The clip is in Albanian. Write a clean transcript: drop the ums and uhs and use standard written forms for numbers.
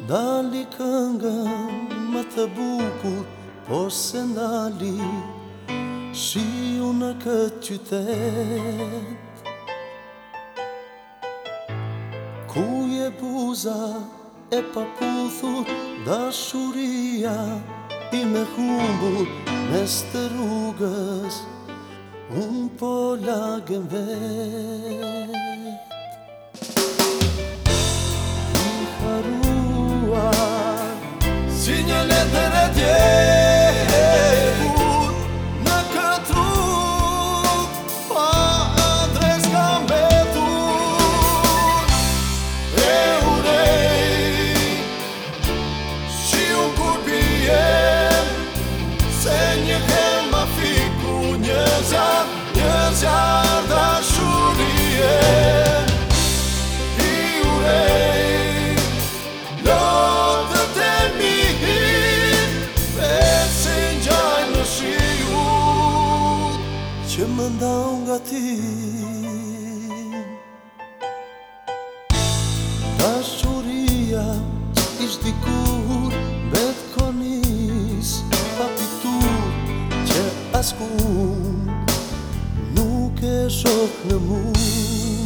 Dali këngën më të bukur, por se ndali shiu në këtë qytet. Ku je buza e paputhur, dashuria i me humbur mes të rrugës, unë po lagem vet. I haruar si një letër e djehur në këtë rrugë, pa adres ka mbetur. E urej shiu kur bie, se një herë ma fiku një zjarr dashurie. I urej lotët e mirë, vetë se ngjajnë në shiu që më ndau nga ti. Dashuria ish dikur bet konis papitur, që askund nuk e shoh në mu.